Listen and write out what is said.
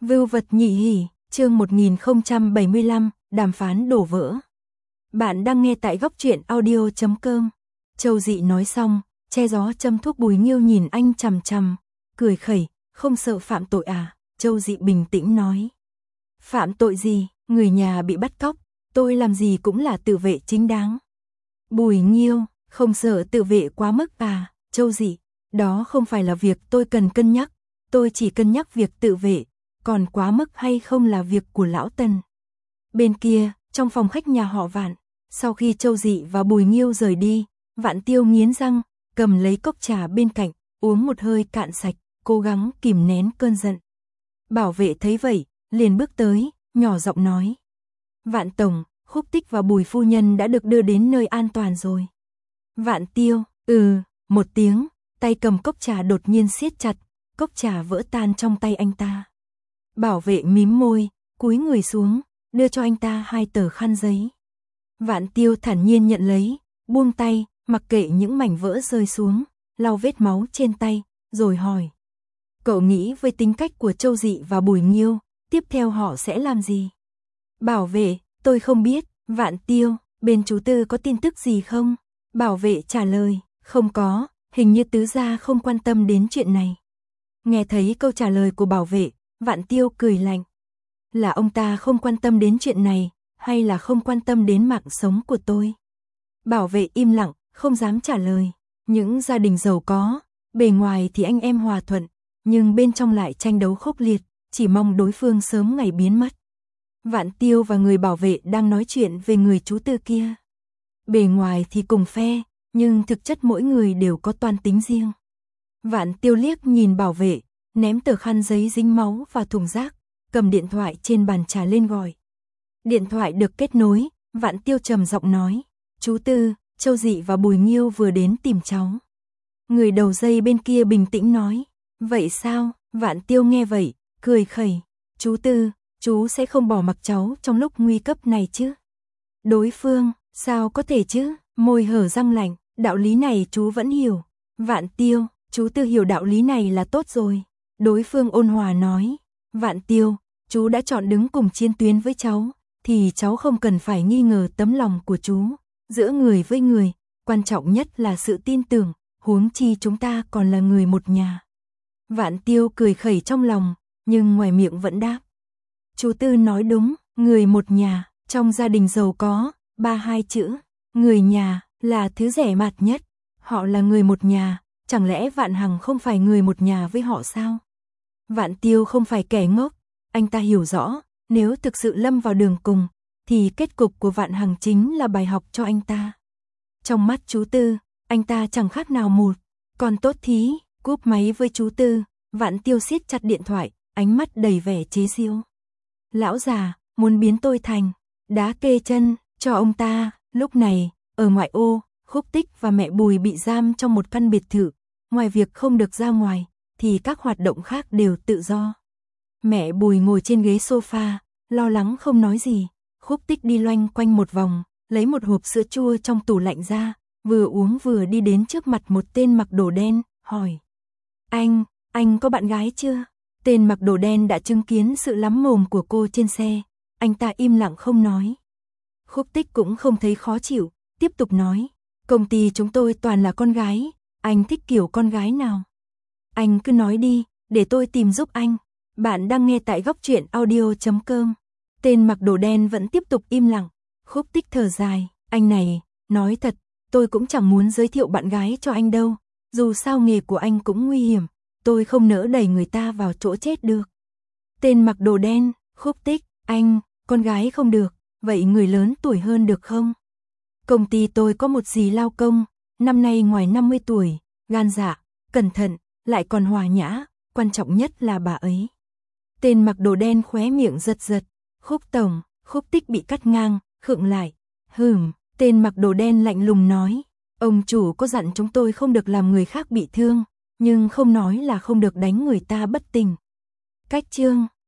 Vưu vật nhị hỉ, chương 1075, đàm phán đổ vỡ. Bạn đang nghe tại góc truyện audio.com. Châu Dị nói xong, che gió châm thuốc Bùi Nghiêu nhìn anh chằm chằm, cười khẩy, không sợ phạm tội à? Châu Dị bình tĩnh nói. Phạm tội gì, người nhà bị bắt cóc, tôi làm gì cũng là tự vệ chính đáng. Bùi Nghiêu, không sợ tự vệ quá mức à? Châu Dị, đó không phải là việc tôi cần cân nhắc, tôi chỉ cân nhắc việc tự vệ, còn quá mức hay không là việc của lão Tần. Bên kia, trong phòng khách nhà họ Vạn, sau khi Châu Dị và Bùi Nghiêu rời đi, Vạn Tiêu nghiến răng, cầm lấy cốc trà bên cạnh, uống một hơi cạn sạch, cố gắng kìm nén cơn giận. Bảo vệ thấy vậy, liền bước tới, nhỏ giọng nói. Vạn Tổng, Khúc Tích và Bùi Phu Nhân đã được đưa đến nơi an toàn rồi. Vạn Tiêu, một tiếng, tay cầm cốc trà đột nhiên siết chặt, cốc trà vỡ tan trong tay anh ta. Bảo vệ mím môi, cúi người xuống, đưa cho anh ta 2 tờ khăn giấy. Vạn Tiêu thản nhiên nhận lấy, buông tay, mặc kệ những mảnh vỡ rơi xuống, lau vết máu trên tay, rồi hỏi. Cậu nghĩ với tính cách của Châu Dị và Bùi Nghiêu, tiếp theo họ sẽ làm gì? Bảo vệ, tôi không biết. Vạn Tiêu, bên chú Tư có tin tức gì không? Bảo vệ trả lời, không có, hình như tứ gia không quan tâm đến chuyện này. Nghe thấy câu trả lời của bảo vệ, Vạn Tiêu cười lạnh. Là ông ta không quan tâm đến chuyện này, hay là không quan tâm đến mạng sống của tôi? Bảo vệ im lặng, không dám trả lời. Những gia đình giàu có, bề ngoài thì anh em hòa thuận, nhưng bên trong lại tranh đấu khốc liệt, chỉ mong đối phương sớm ngày biến mất. Vạn Tiêu và người bảo vệ đang nói chuyện về người chú Tư kia. Bề ngoài thì cùng phe, nhưng thực chất mỗi người đều có toan tính riêng. Vạn Tiêu liếc nhìn bảo vệ, ném tờ khăn giấy dính máu vào thùng rác, cầm điện thoại trên bàn trà lên gọi. Điện thoại được kết nối, Vạn Tiêu trầm giọng nói, chú Tư, Châu Dị và Bùi Nghiêu vừa đến tìm cháu. Người đầu dây bên kia bình tĩnh nói, vậy sao? Vạn Tiêu nghe vậy, cười khẩy, chú Tư, chú sẽ không bỏ mặc cháu trong lúc nguy cấp này chứ? Đối phương, sao có thể chứ? Môi hở răng lạnh, đạo lý này chú vẫn hiểu. Vạn Tiêu, chú Tư hiểu đạo lý này là tốt rồi. Đối phương ôn hòa nói, Vạn Tiêu, chú đã chọn đứng cùng chiến tuyến với cháu, thì cháu không cần phải nghi ngờ tấm lòng của chú. Giữa người với người, quan trọng nhất là sự tin tưởng, huống chi chúng ta còn là người một nhà. Vạn Tiêu cười khẩy trong lòng, nhưng ngoài miệng vẫn đáp. Chú Tư nói đúng, người một nhà, trong gia đình giàu có, 2 chữ, người nhà, là thứ rẻ mạt nhất. Họ là người một nhà, chẳng lẽ Vạn Hằng không phải người một nhà với họ sao? Vạn Tiêu không phải kẻ ngốc, anh ta hiểu rõ, nếu thực sự lâm vào đường cùng, thì kết cục của Vạn Hằng chính là bài học cho anh ta. Trong mắt chú Tư, anh ta chẳng khác nào một con tốt thí. Cúp máy với chú Tư, Vạn Tiêu siết chặt điện thoại, ánh mắt đầy vẻ chế giễu. Lão già, muốn biến tôi thành đá kê chân cho ông ta. Lúc này, ở ngoại ô, Khúc Tích và mẹ Bùi bị giam trong một căn biệt thự, ngoài việc không được ra ngoài, thì các hoạt động khác đều tự do. Mẹ Bùi ngồi trên ghế sofa, lo lắng không nói gì. Khúc Tích đi loanh quanh một vòng, lấy một hộp sữa chua trong tủ lạnh ra, vừa uống vừa đi đến trước mặt một tên mặc đồ đen, hỏi. Anh có bạn gái chưa? Tên mặc đồ đen đã chứng kiến sự lắm mồm của cô trên xe, anh ta im lặng không nói. Khúc Tích cũng không thấy khó chịu, tiếp tục nói. Công ty chúng tôi toàn là con gái, anh thích kiểu con gái nào? Anh cứ nói đi, để tôi tìm giúp anh. Bạn đang nghe tại góc truyện audio.com. Tên mặc đồ đen vẫn tiếp tục im lặng. Khúc Tích thở dài, anh này, nói thật, tôi cũng chẳng muốn giới thiệu bạn gái cho anh đâu. Dù sao nghề của anh cũng nguy hiểm, tôi không nỡ đẩy người ta vào chỗ chết được. Tên mặc đồ đen, Khúc Tích, anh, con gái không được, vậy người lớn tuổi hơn được không? Công ty tôi có một dì lao công, năm nay ngoài 50 tuổi, gan dạ, cẩn thận, lại còn hòa nhã, quan trọng nhất là bà ấy. Tên mặc đồ đen khóe miệng giật giật, Khúc tổng. Khúc Tích bị cắt ngang, khựng lại. Tên mặc đồ đen lạnh lùng nói, ông chủ có dặn chúng tôi không được làm người khác bị thương, nhưng không nói là không được đánh người ta bất tỉnh. Cách chương